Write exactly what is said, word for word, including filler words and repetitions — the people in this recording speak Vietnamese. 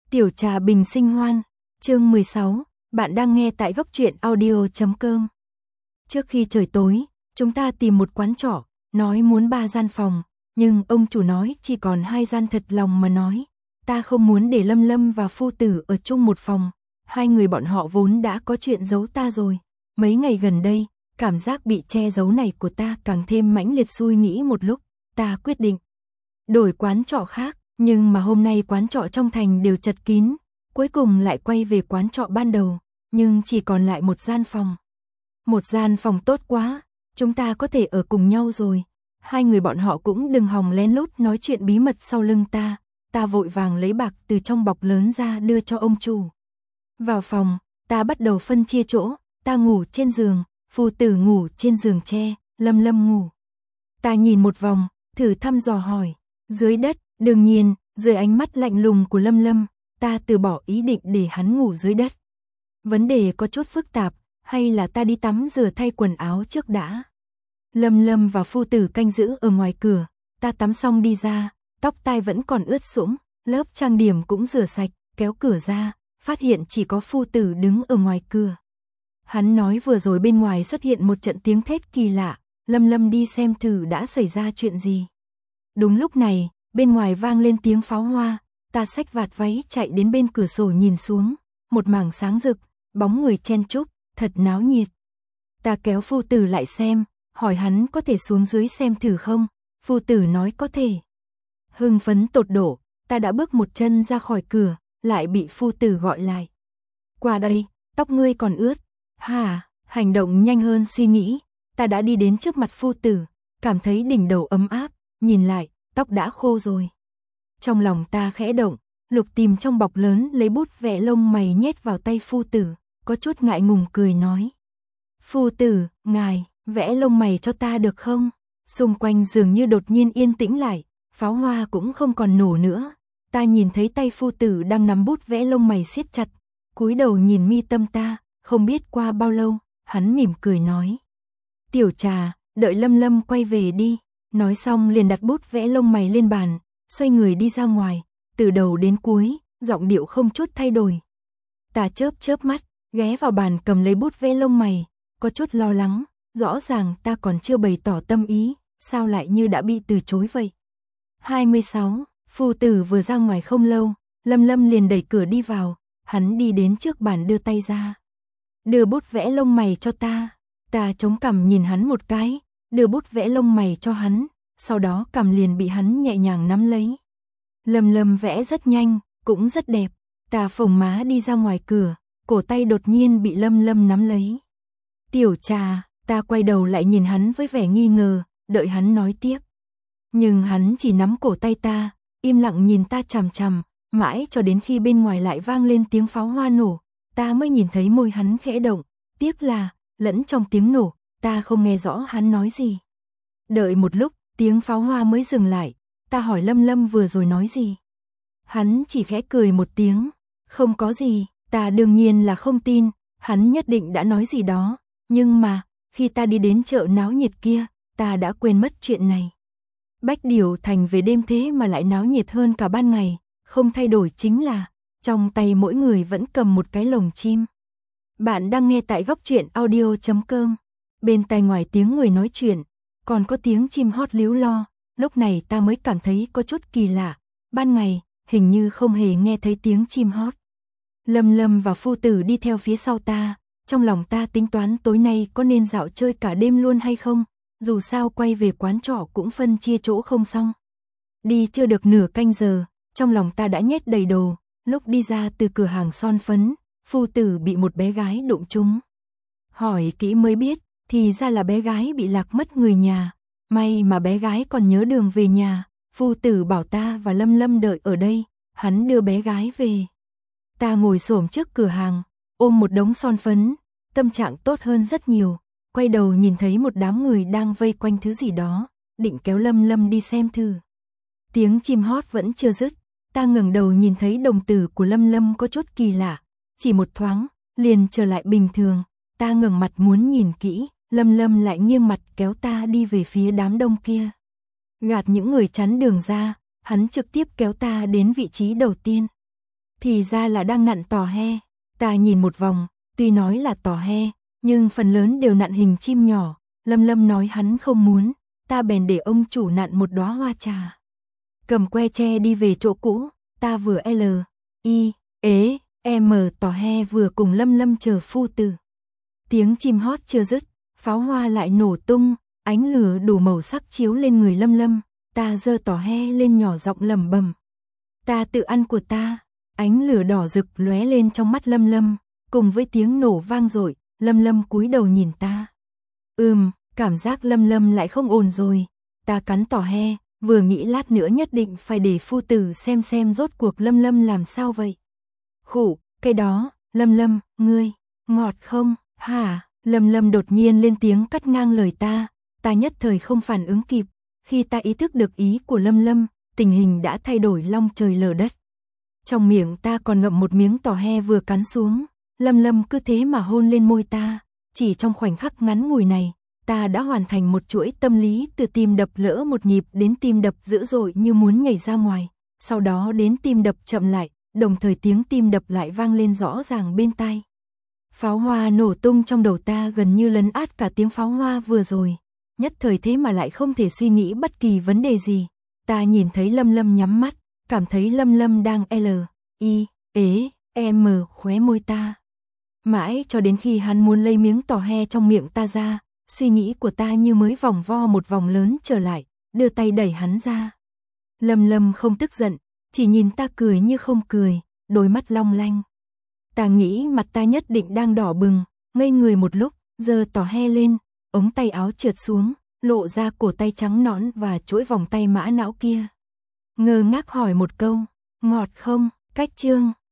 Tiểu trà bình sinh hoan, chương mười sáu, bạn đang nghe tại góc truyện audio chấm com. Trước khi trời tối, chúng ta tìm một quán trọ, nói muốn ba gian phòng, nhưng ông chủ nói chỉ còn hai gian, thật lòng mà nói. Ta không muốn để Lâm Lâm và phu tử ở chung một phòng, hai người bọn họ vốn đã có chuyện giấu ta rồi. Mấy ngày gần đây, cảm giác bị che giấu này của ta càng thêm mãnh liệt, suy nghĩ một lúc, ta quyết định đổi quán trọ khác. Nhưng mà hôm nay quán trọ trong thành đều chật kín, cuối cùng lại quay về quán trọ ban đầu, nhưng chỉ còn lại một gian phòng. Một gian phòng tốt quá, chúng ta có thể ở cùng nhau rồi. Hai người bọn họ cũng đừng hòng lén lút nói chuyện bí mật sau lưng ta. Ta vội vàng lấy bạc từ trong bọc lớn ra đưa cho ông chủ. Vào phòng, ta bắt đầu phân chia chỗ, ta ngủ trên giường, phu tử ngủ trên giường tre, Lâm Lâm ngủ. Ta nhìn một vòng, thử thăm dò hỏi, dưới đất. Đương nhiên, dưới ánh mắt lạnh lùng của Lâm Lâm, ta từ bỏ ý định để hắn ngủ dưới đất. Vấn đề có chút phức tạp, hay là ta đi tắm rửa thay quần áo trước đã. Lâm Lâm và phu tử canh giữ ở ngoài cửa, ta tắm xong đi ra, tóc tai vẫn còn ướt sũng, lớp trang điểm cũng rửa sạch, kéo cửa ra, phát hiện chỉ có phu tử đứng ở ngoài cửa. Hắn nói vừa rồi bên ngoài xuất hiện một trận tiếng thét kỳ lạ, Lâm Lâm đi xem thử đã xảy ra chuyện gì. Đúng lúc này, bên ngoài vang lên tiếng pháo hoa, ta xách vạt váy chạy đến bên cửa sổ nhìn xuống, một mảng sáng rực, bóng người chen chúc, thật náo nhiệt. Ta kéo phu tử lại xem, hỏi hắn có thể xuống dưới xem thử không, phu tử nói có thể. Hưng phấn tột độ, ta đã bước một chân ra khỏi cửa, lại bị phu tử gọi lại. Qua đây, tóc ngươi còn ướt. Hả, hành động nhanh hơn suy nghĩ, ta đã đi đến trước mặt phu tử, cảm thấy đỉnh đầu ấm áp, nhìn lại, tóc đã khô rồi. Trong lòng ta khẽ động, lục tìm trong bọc lớn lấy bút vẽ lông mày nhét vào tay phu tử, có chút ngại ngùng cười nói. Phu tử, ngài, vẽ lông mày cho ta được không? Xung quanh dường như đột nhiên yên tĩnh lại, pháo hoa cũng không còn nổ nữa. Ta nhìn thấy tay phu tử đang nắm bút vẽ lông mày siết chặt, cúi đầu nhìn mi tâm ta, không biết qua bao lâu, hắn mỉm cười nói. Tiểu trà, đợi Lâm Lâm quay về đi. Nói xong liền đặt bút vẽ lông mày lên bàn, xoay người đi ra ngoài, từ đầu đến cuối, giọng điệu không chút thay đổi. Ta chớp chớp mắt, ghé vào bàn cầm lấy bút vẽ lông mày, có chút lo lắng, rõ ràng ta còn chưa bày tỏ tâm ý, sao lại như đã bị từ chối vậy. hai mươi sáu, phu tử vừa ra ngoài không lâu, Lâm Lâm liền đẩy cửa đi vào, hắn đi đến trước bàn đưa tay ra. Đưa bút vẽ lông mày cho ta, ta chống cằm nhìn hắn một cái. Đưa bút vẽ lông mày cho hắn, sau đó cằm liền bị hắn nhẹ nhàng nắm lấy. Lâm Lâm vẽ rất nhanh, cũng rất đẹp, ta phồng má đi ra ngoài cửa, cổ tay đột nhiên bị Lâm Lâm nắm lấy. Tiểu trà, ta quay đầu lại nhìn hắn với vẻ nghi ngờ, đợi hắn nói tiếp. Nhưng hắn chỉ nắm cổ tay ta, im lặng nhìn ta chằm chằm, mãi cho đến khi bên ngoài lại vang lên tiếng pháo hoa nổ, ta mới nhìn thấy môi hắn khẽ động, tiếc là, lẫn trong tiếng nổ, ta không nghe rõ hắn nói gì. Đợi một lúc, tiếng pháo hoa mới dừng lại, ta hỏi Lâm Lâm vừa rồi nói gì. Hắn chỉ khẽ cười một tiếng, không có gì, ta đương nhiên là không tin, hắn nhất định đã nói gì đó, nhưng mà, khi ta đi đến chợ náo nhiệt kia, ta đã quên mất chuyện này. Bách Điểu Thành về đêm thế mà lại náo nhiệt hơn cả ban ngày, không thay đổi chính là, trong tay mỗi người vẫn cầm một cái lồng chim. Bạn đang nghe tại góc truyện audio chấm com. Bên tai ngoài tiếng người nói chuyện, còn có tiếng chim hót líu lo, lúc này ta mới cảm thấy có chút kỳ lạ, ban ngày, hình như không hề nghe thấy tiếng chim hót. Lâm Lâm và phu tử đi theo phía sau ta, trong lòng ta tính toán tối nay có nên dạo chơi cả đêm luôn hay không, dù sao quay về quán trọ cũng phân chia chỗ không xong. Đi chưa được nửa canh giờ, trong lòng ta đã nhét đầy đồ, lúc đi ra từ cửa hàng son phấn, phu tử bị một bé gái đụng trúng. Hỏi kỹ mới biết, thì ra là bé gái bị lạc mất người nhà, may mà bé gái còn nhớ đường về nhà, phu tử bảo ta và Lâm Lâm đợi ở đây, hắn đưa bé gái về. Ta ngồi xổm trước cửa hàng, ôm một đống son phấn, tâm trạng tốt hơn rất nhiều, quay đầu nhìn thấy một đám người đang vây quanh thứ gì đó, định kéo Lâm Lâm đi xem thử. Tiếng chim hót vẫn chưa dứt, ta ngẩng đầu nhìn thấy đồng tử của Lâm Lâm có chút kỳ lạ, chỉ một thoáng, liền trở lại bình thường, ta ngẩng mặt muốn nhìn kỹ. Lâm Lâm lại nghiêng mặt kéo ta đi về phía đám đông kia. Gạt những người chắn đường ra, hắn trực tiếp kéo ta đến vị trí đầu tiên. thì ra là đang nặn tò he. Ta nhìn một vòng, tuy nói là tò he, nhưng phần lớn đều nặn hình chim nhỏ. Lâm Lâm nói hắn không muốn, ta bèn để ông chủ nặn một đóa hoa trà. Cầm que tre đi về chỗ cũ, ta vừa L, I, ế, M tò he vừa cùng Lâm Lâm chờ phu tử. Tiếng chim hót chưa dứt, pháo hoa lại nổ tung, ánh lửa đủ màu sắc chiếu lên người Lâm Lâm, ta giơ tò he lên nhỏ giọng lẩm bẩm. Ta tự ăn của ta, ánh lửa đỏ rực lóe lên trong mắt Lâm Lâm, cùng với tiếng nổ vang dội, Lâm Lâm cúi đầu nhìn ta. Ừm, cảm giác Lâm Lâm lại không ổn rồi, ta cắn tò he, vừa nghĩ lát nữa nhất định phải để phu tử xem xem rốt cuộc Lâm Lâm làm sao vậy. Khủ, cái đó, Lâm Lâm, ngươi, ngọt không, hả? Lâm Lâm đột nhiên lên tiếng cắt ngang lời ta, ta nhất thời không phản ứng kịp, khi ta ý thức được ý của Lâm Lâm, tình hình đã thay đổi long trời lở đất. Trong miệng ta còn ngậm một miếng tò he vừa cắn xuống, Lâm Lâm cứ thế mà hôn lên môi ta, chỉ trong khoảnh khắc ngắn ngủi này, ta đã hoàn thành một chuỗi tâm lý từ tim đập lỡ một nhịp đến tim đập dữ dội như muốn nhảy ra ngoài, sau đó đến tim đập chậm lại, đồng thời tiếng tim đập lại vang lên rõ ràng bên tai. Pháo hoa nổ tung trong đầu ta gần như lấn át cả tiếng pháo hoa vừa rồi, nhất thời thế mà lại không thể suy nghĩ bất kỳ vấn đề gì. Ta nhìn thấy Lâm Lâm nhắm mắt, cảm thấy Lâm Lâm đang L, I, ế, M khóe môi ta. Mãi cho đến khi hắn muốn lấy miếng tò he trong miệng ta ra, suy nghĩ của ta như mới vòng vo một vòng lớn trở lại, đưa tay đẩy hắn ra. Lâm Lâm không tức giận, chỉ nhìn ta cười như không cười, đôi mắt long lanh. Ta nghĩ mặt ta nhất định đang đỏ bừng, ngây người một lúc, giơ tò he lên, ống tay áo trượt xuống, lộ ra cổ tay trắng nõn và chuỗi vòng tay mã não kia. Ngơ ngác hỏi một câu, ngọt không, cách chương.